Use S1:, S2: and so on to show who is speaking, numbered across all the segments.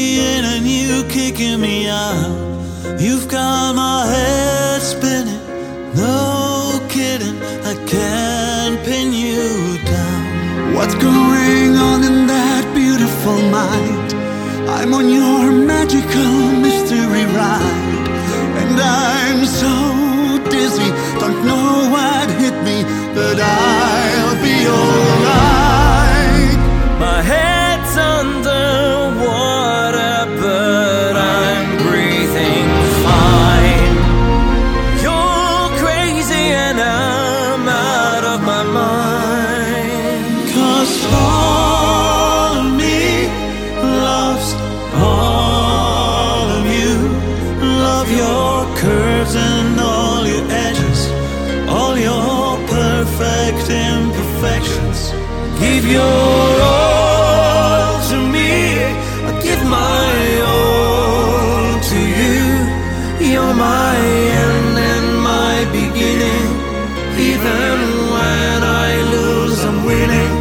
S1: in and you kicking me out. You've got my head spinning, no kidding, I can't pin you down.
S2: What's going on in that beautiful mind? I'm on your magical mystery ride, and I'm so dizzy, don't know what hit me, but I'll be alright.
S1: My head's underwater, but I'm breathing fine. You're crazy and I'm out of my mind. 'Cause all of me loves all of you. Love your curves and all your edges, all your perfect imperfections. Give your all to me, I give my all to you. You're my end and my beginning. Even when I lose, I'm winning.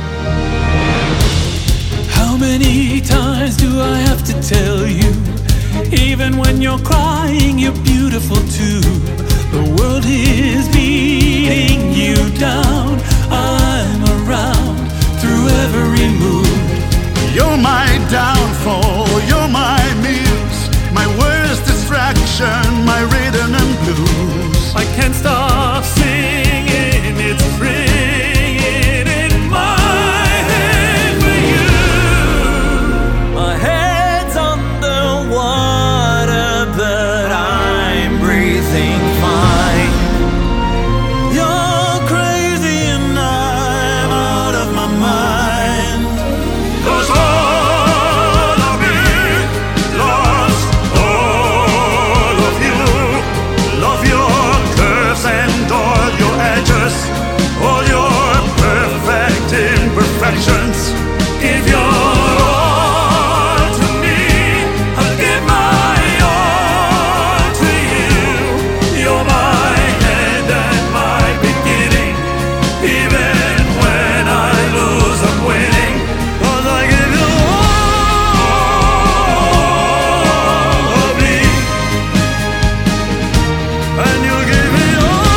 S1: How many times do I have to tell you? Even when you're crying, you're beautiful too. The world is beating you down. I'm around through every mood.
S2: You're my downfall, you're my muse, my worst distraction, my rhythm and blues.
S1: I can't stop singing, it's ringing in my head for you. My head's underwater, but I'm breathing fine. You're crazy and I'm out of my mind.
S2: 'Cause all of me loves all of you. Love your curves and all your edges, all your perfect imperfections. Give your all to me, I'll give my all to you. You're my end and my beginning. Even when I lose, I'm winning. 'Cause I give you all of me, and you give me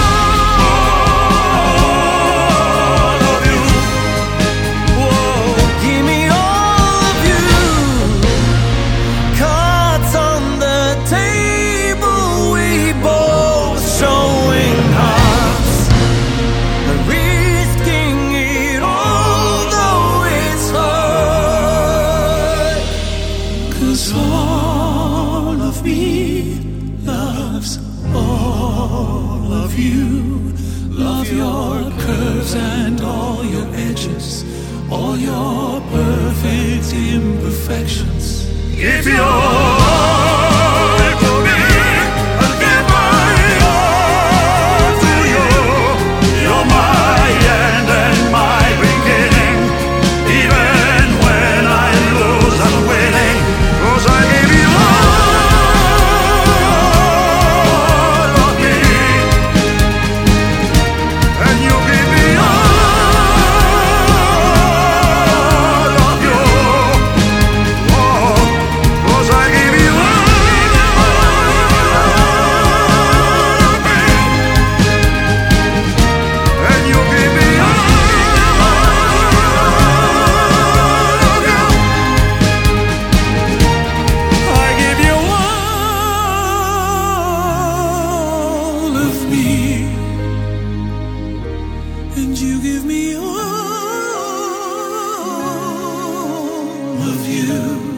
S2: all of you.
S1: Whoa, give me all of you. Cards on the table, we both showing hearts, risking it all, though it's hard. 'Cause all of me loves all of you. Love your curves and all your edges, all your perfect imperfections.
S2: Give your all to me, I'll give my all to you. You're my end and my beginning. Even when I lose, I'm winning. 'Cause I give you all of me, and you give me all of you. Oh, 'cause I give you all of me, and you give me all of you.
S1: I give you all of me, and you give me all of you.